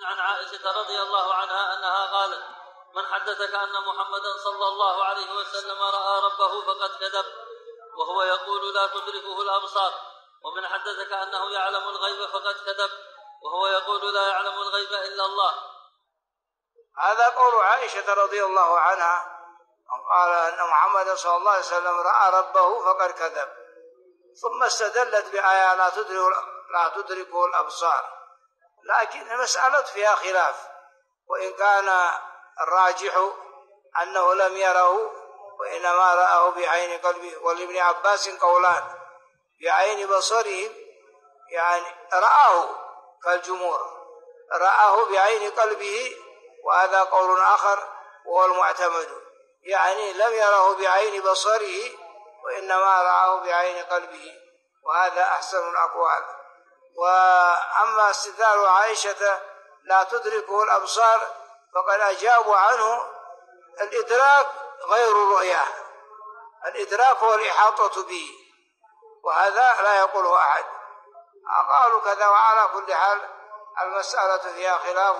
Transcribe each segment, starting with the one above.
عن عائشة رضي الله عنها أنها قالت: من حدثك أن محمدا صلى الله عليه وسلم رأى ربه فقد كذب، وهو يقول لا تدركه الأبصار. ومن حدثك أنه يعلم الغيب فقد كذب، وهو يقول لا يعلم الغيب إلا الله. هذا قول عائشة رضي الله عنها، قال أن محمد صلى الله عليه وسلم رأى ربه فقد كذب، ثم استدلت بآية لا تدركه الأبصار. لكن المسألة فيها خلاف، وإن كان الراجح أنه لم يره وإنما رآه بعين قلبه. ولابن عباس قولان: بعين بصره، يعني رآه كالجمهور، رآه بعين قلبه، وهذا قول آخر وهو المعتمد، يعني لم يره بعين بصره وإنما رآه بعين قلبه، وهذا أحسن الأقوال. وأما استدلال عائشة لا تدركه الأبصار فقد أجابوا عنه: الإدراك غير الرؤية، الإدراك هو الإحاطة به، وهذا لا يقوله أحد. قالوا كذا. وعلى كل حال المسألة فيها خلاف،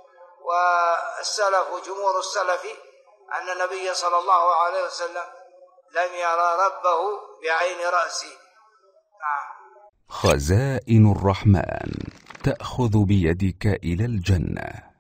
والسلف جمهور السلف أن النبي صلى الله عليه وسلم لم يرى ربه بعين رأسه. خزائن الرحمن تأخذ بيدك إلى الجنة.